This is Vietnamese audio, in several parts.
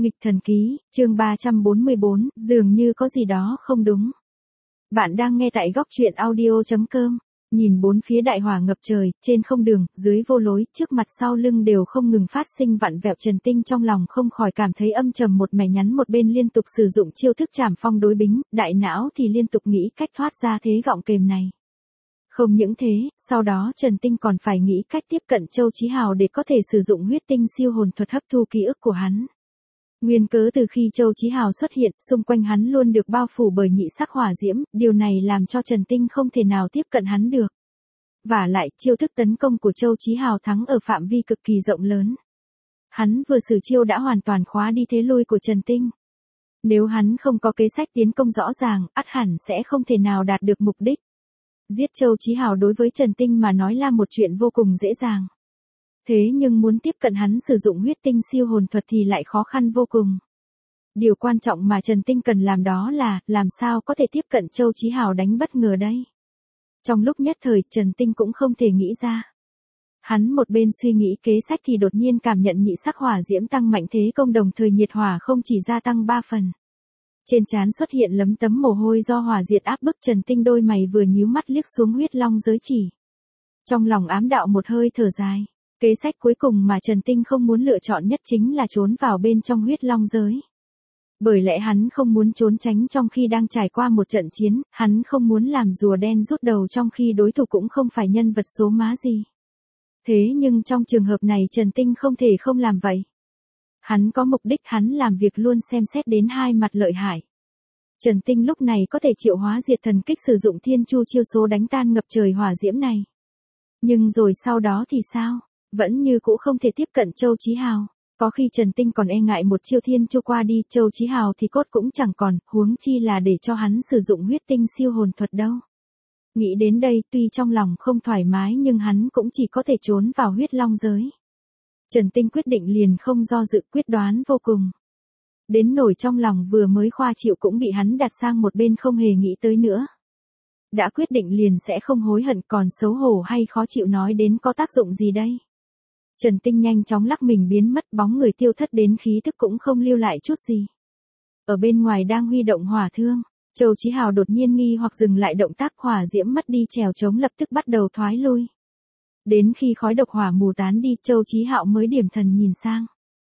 Nghịch thần ký, chương 344, dường như có gì đó không đúng. Bạn đang nghe tại góc truyện audio.com. Nhìn bốn phía đại hỏa ngập trời, trên không đường, dưới vô lối, trước mặt sau lưng đều không ngừng phát sinh vặn vẹo. Trần Tinh trong lòng không khỏi cảm thấy âm trầm, một mẻ nhắn một bên liên tục sử dụng chiêu thức trảm phong đối bính, đại não thì liên tục nghĩ cách thoát ra thế gọng kềm này. Không những thế, sau đó Trần Tinh còn phải nghĩ cách tiếp cận Châu Chí Hào để có thể sử dụng huyết tinh siêu hồn thuật hấp thu ký ức của hắn. Nguyên cớ từ khi Châu Chí Hào xuất hiện, xung quanh hắn luôn được bao phủ bởi nhị sắc hỏa diễm, điều này làm cho Trần Tinh không thể nào tiếp cận hắn được. Vả lại, chiêu thức tấn công của Châu Chí Hào thắng ở phạm vi cực kỳ rộng lớn. Hắn vừa sử chiêu đã hoàn toàn khóa đi thế lui của Trần Tinh. Nếu hắn không có kế sách tiến công rõ ràng, ắt hẳn sẽ không thể nào đạt được mục đích. Giết Châu Chí Hào đối với Trần Tinh mà nói là một chuyện vô cùng dễ dàng. Thế nhưng muốn tiếp cận hắn sử dụng huyết tinh siêu hồn thuật thì lại khó khăn vô cùng. Điều quan trọng mà Trần Tinh cần làm đó là, làm sao có thể tiếp cận Châu Chí Hào đánh bất ngờ đây. Trong lúc nhất thời, Trần Tinh cũng không thể nghĩ ra. Hắn một bên suy nghĩ kế sách thì đột nhiên cảm nhận nhị sắc hỏa diễm tăng mạnh thế công, đồng thời nhiệt hỏa không chỉ gia tăng 3 phần. Trên trán xuất hiện lấm tấm mồ hôi do hỏa diệt áp bức. Trần Tinh đôi mày vừa nhíu mắt liếc xuống huyết long giới chỉ. Trong lòng ám đạo một hơi thở dài. Kế sách cuối cùng mà Trần Tinh không muốn lựa chọn nhất chính là trốn vào bên trong huyết long giới. Bởi lẽ hắn không muốn trốn tránh trong khi đang trải qua một trận chiến, hắn không muốn làm rùa đen rút đầu trong khi đối thủ cũng không phải nhân vật số má gì. Thế nhưng trong trường hợp này Trần Tinh không thể không làm vậy. Hắn có mục đích, hắn làm việc luôn xem xét đến hai mặt lợi hại. Trần Tinh lúc này có thể triệu hóa diệt thần kích, sử dụng thiên chu chiêu số đánh tan ngập trời hỏa diễm này. Nhưng rồi sau đó thì sao? Vẫn như cũ không thể tiếp cận Châu Chí Hào. Có khi Trần Tinh còn e ngại một chiêu thiên chu qua đi, Châu Chí Hào thì cốt cũng chẳng còn, huống chi là để cho hắn sử dụng huyết tinh siêu hồn thuật đâu. Nghĩ đến đây, tuy trong lòng không thoải mái nhưng hắn cũng chỉ có thể trốn vào huyết long giới. Trần Tinh quyết định liền không do dự, quyết đoán vô cùng. Đến nỗi trong lòng vừa mới khoa chịu cũng bị hắn đặt sang một bên, không hề nghĩ tới nữa. Đã quyết định liền sẽ không hối hận, còn xấu hổ hay khó chịu nói đến có tác dụng gì đây. Trần Tinh nhanh chóng lắc mình biến mất, bóng người tiêu thất đến khí thức cũng không lưu lại chút gì. Ở bên ngoài đang huy động hỏa thương, Châu Chí Hào đột nhiên nghi hoặc dừng lại động tác, hỏa diễm mất đi trèo trống lập tức bắt đầu thoái lui. Đến khi khói độc hỏa mù tán đi, Châu Chí Hạo mới điểm thần nhìn sang.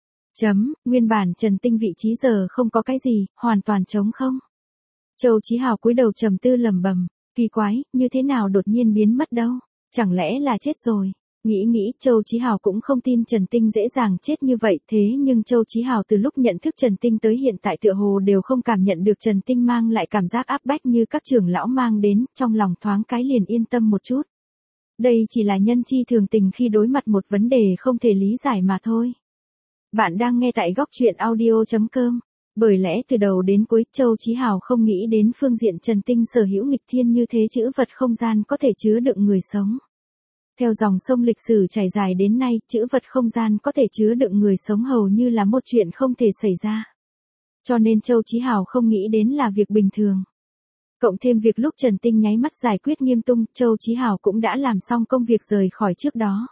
Nguyên bản Trần Tinh vị trí giờ không có cái gì, hoàn toàn trống không. Châu Chí Hào cúi đầu trầm tư lẩm bẩm, kỳ quái, như thế nào đột nhiên biến mất đâu, chẳng lẽ là chết rồi. Nghĩ, Châu Chí Hào cũng không tin Trần Tinh dễ dàng chết như vậy, thế nhưng Châu Chí Hào từ lúc nhận thức Trần Tinh tới hiện tại tựa hồ đều không cảm nhận được Trần Tinh mang lại cảm giác áp bách như các trưởng lão mang đến, trong lòng thoáng cái liền yên tâm một chút. Đây chỉ là nhân chi thường tình khi đối mặt một vấn đề không thể lý giải mà thôi. Bạn đang nghe tại góc truyện audio.com. Bởi lẽ từ đầu đến cuối Châu Chí Hào không nghĩ đến phương diện Trần Tinh sở hữu nghịch thiên như thế, chữ vật không gian có thể chứa đựng người sống. Theo dòng sông lịch sử trải dài đến nay, chữ vật không gian có thể chứa đựng người sống hầu như là một chuyện không thể xảy ra. Cho nên Châu Chí Hào không nghĩ đến là việc bình thường. Cộng thêm việc lúc Trần Tinh nháy mắt giải quyết Nghiêm Tung, Châu Chí Hào cũng đã làm xong công việc rời khỏi trước đó.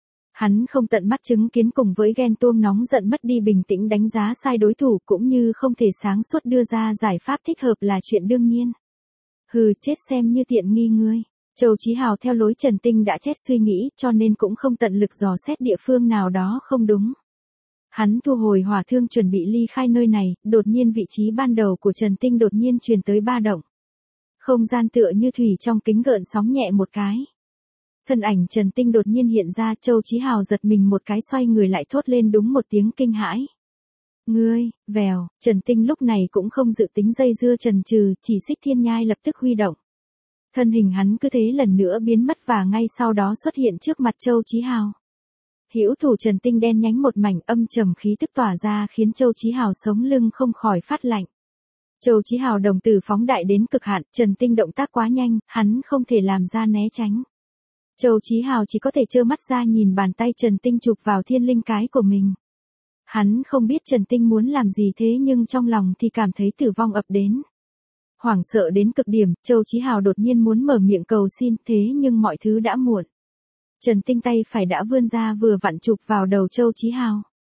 Hắn không tận mắt chứng kiến cùng với ghen tuông nóng giận mất đi bình tĩnh đánh giá sai đối thủ, cũng như không thể sáng suốt đưa ra giải pháp thích hợp là chuyện đương nhiên. Hừ, chết xem như tiện nghi ngươi. Châu Chí Hào theo lối Trần Tinh đã chết suy nghĩ, cho nên cũng không tận lực dò xét địa phương nào đó không đúng. Hắn thu hồi hỏa thương chuẩn bị ly khai nơi này, đột nhiên vị trí ban đầu của Trần Tinh đột nhiên truyền tới ba động. Không gian tựa như thủy trong kính gợn sóng nhẹ một cái. Thân ảnh Trần Tinh đột nhiên hiện ra, Châu Chí Hào giật mình một cái, xoay người lại thốt lên đúng một tiếng kinh hãi. Ngươi, vèo, Trần Tinh lúc này cũng không dự tính dây dưa chần chừ, chỉ xích thiên nhai lập tức huy động. Thân hình hắn cứ thế lần nữa biến mất và ngay sau đó xuất hiện trước mặt Châu Chí Hào. Hữu thủ Trần Tinh đen nhánh một mảnh, âm trầm khí tức tỏa ra khiến Châu Chí Hào sống lưng không khỏi phát lạnh. Châu Chí Hào đồng tử phóng đại đến cực hạn, Trần Tinh động tác quá nhanh, hắn không thể làm ra né tránh. Châu Chí Hào chỉ có thể trơ mắt ra nhìn bàn tay Trần Tinh chụp vào thiên linh cái của mình. Hắn không biết Trần Tinh muốn làm gì, thế nhưng trong lòng thì cảm thấy tử vong ập đến. Hoảng sợ đến cực điểm, Châu Chí Hào đột nhiên muốn mở miệng cầu xin, thế nhưng mọi thứ đã muộn. Trần Tinh tay phải đã vươn ra vừa vặn chụp vào đầu Châu Chí Hào.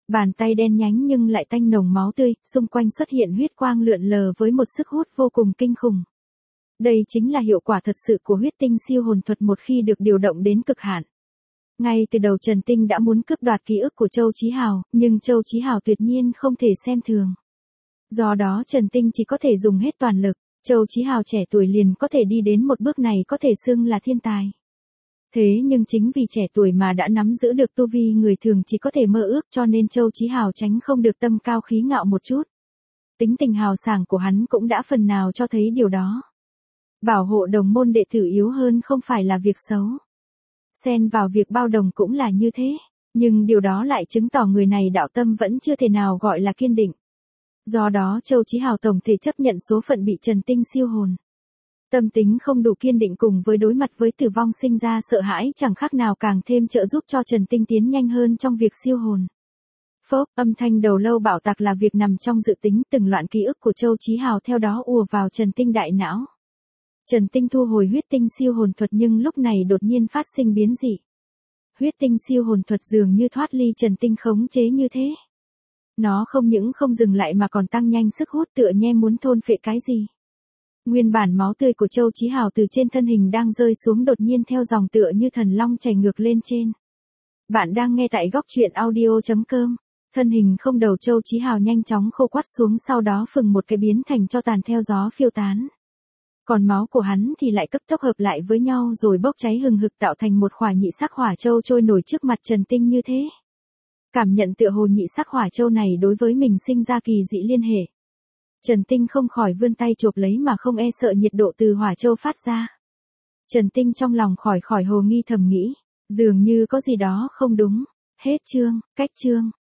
Bàn tay đen nhánh nhưng lại tanh nồng máu tươi, xung quanh xuất hiện huyết quang lượn lờ với một sức hút vô cùng kinh khủng. Đây chính là hiệu quả thật sự của huyết tinh siêu hồn thuật một khi được điều động đến cực hạn. Ngay từ đầu Trần Tinh đã muốn cướp đoạt ký ức của Châu Chí Hào, nhưng Châu Chí Hào tuyệt nhiên không thể xem thường. Do đó Trần Tinh chỉ có thể dùng hết toàn lực, Châu Chí Hào trẻ tuổi liền có thể đi đến một bước này có thể xưng là thiên tài. Thế nhưng chính vì trẻ tuổi mà đã nắm giữ được tu vi người thường chỉ có thể mơ ước cho nên Châu Chí Hào tránh không được tâm cao khí ngạo một chút. Tính tình hào sảng của hắn cũng đã phần nào cho thấy điều đó. Bảo hộ đồng môn đệ tử yếu hơn không phải là việc xấu. Xen vào việc bao đồng cũng là như thế, nhưng điều đó lại chứng tỏ người này đạo tâm vẫn chưa thể nào gọi là kiên định. Do đó Châu Chí Hào tổng thể chấp nhận số phận bị Trần Tinh siêu hồn. Tâm tính không đủ kiên định cùng với đối mặt với tử vong sinh ra sợ hãi chẳng khác nào càng thêm trợ giúp cho Trần Tinh tiến nhanh hơn trong việc siêu hồn. Phốc, âm thanh đầu lâu bạo tạc là việc nằm trong dự tính, từng loạn ký ức của Châu Chí Hào theo đó ùa vào Trần Tinh đại não. Trần Tinh thu hồi huyết tinh siêu hồn thuật nhưng lúc này đột nhiên phát sinh biến dị. Huyết tinh siêu hồn thuật dường như thoát ly Trần Tinh khống chế như thế. Nó không những không dừng lại mà còn tăng nhanh sức hút tựa nhe muốn thôn phệ cái gì. Nguyên bản máu tươi của Châu Chí Hào từ trên thân hình đang rơi xuống đột nhiên theo dòng tựa như thần long chảy ngược lên trên. Bạn đang nghe tại góc truyện audio.com. Thân hình không đầu Châu Chí Hào nhanh chóng khô quắt xuống sau đó phừng một cái biến thành tro tàn theo gió phiêu tán. Còn máu của hắn thì lại cấp tốc hợp lại với nhau rồi bốc cháy hừng hực tạo thành một khỏa nhị sắc hỏa châu trôi nổi trước mặt Trần Tinh như thế. Cảm nhận tựa hồ nhị sắc hỏa châu này đối với mình sinh ra kỳ dị liên hệ. Trần Tinh không khỏi vươn tay chộp lấy mà không e sợ nhiệt độ từ hỏa châu phát ra. Trần Tinh trong lòng khỏi hồ nghi thầm nghĩ, dường như có gì đó không đúng. Hết chương, cách chương.